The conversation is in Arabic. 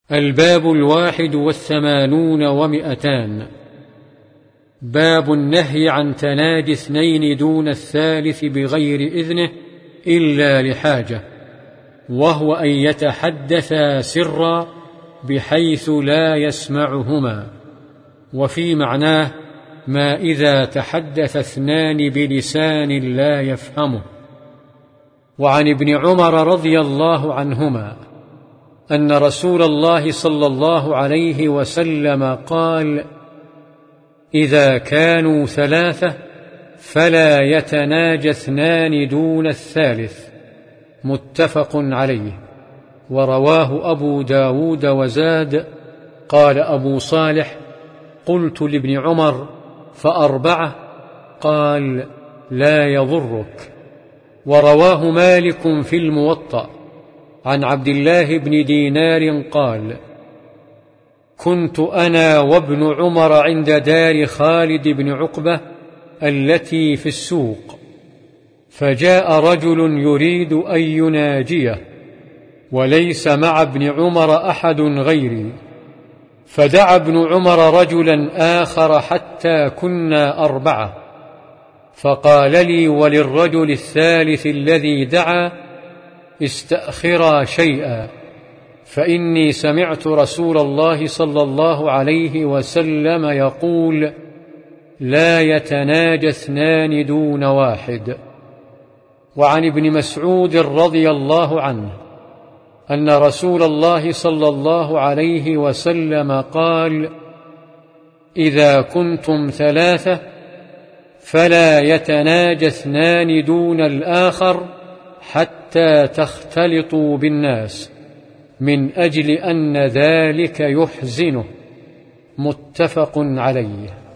الباب 81 و200. باب النهي عن تناجي اثنين دون الثالث بغير إذنه إلا لحاجة، وهو أن يتحدثا سرا بحيث لا يسمعهما. وفي معناه ما إذا تحدث اثنان بلسان لا يفهمه. وعن ابن عمر رضي الله عنهما أن رسول الله صلى الله عليه وسلم قال: إذا كانوا ثلاثة فلا يتناجى اثنان دون الثالث. متفق عليه. ورواه أبو داود وزاد. قال أبو صالح: قلت لابن عمر: فأربعة؟ قال: لا يضرك. ورواه مالك في الموطأ عن عبد الله بن دينار قال: كنت أنا وابن عمر عند دار خالد بن عقبة التي في السوق، فجاء رجل يريد أن يناجيه، وليس مع ابن عمر أحد غيري، فدعا ابن عمر رجلا آخر حتى كنا أربعة، فقال لي وللرجل الثالث الذي دعا: استأخرا شيئا، فإني سمعت رسول الله صلى الله عليه وسلم يقول: لا يتناجى اثنان دون واحد. وعن ابن مسعود رضي الله عنه أن رسول الله صلى الله عليه وسلم قال: إذا كنتم ثلاثة فلا يتناجى اثنان دون الآخر حتى تختلطوا بالناس، من أجل أن ذلك يحزنه. متفق عليه.